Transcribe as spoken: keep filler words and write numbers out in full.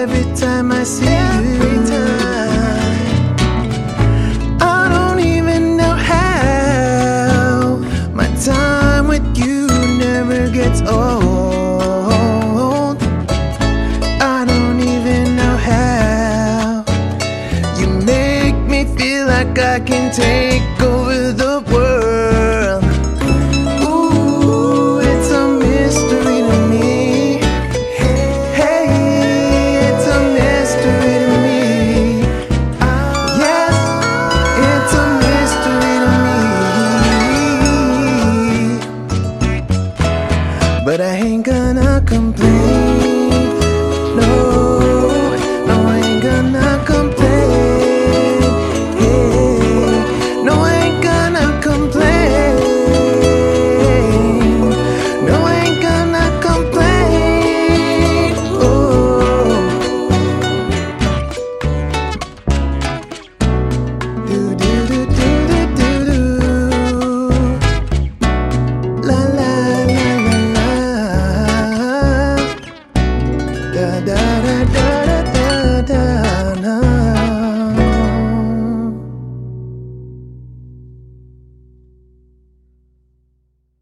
every time I see every you. Time. I don't even know how my time with you never gets old. I don't even know how you make me feel like I can take over the world. Ooh, it's a mystery to me. Hey, it's a mystery to me. Yes, it's a mystery to me. But I ain't gonna complain. No, no, I ain't gonna complain. Hey, no, I ain't gonna complain. No, I ain't gonna complain. Oh, do do do do do do do. La la la la la. Da da.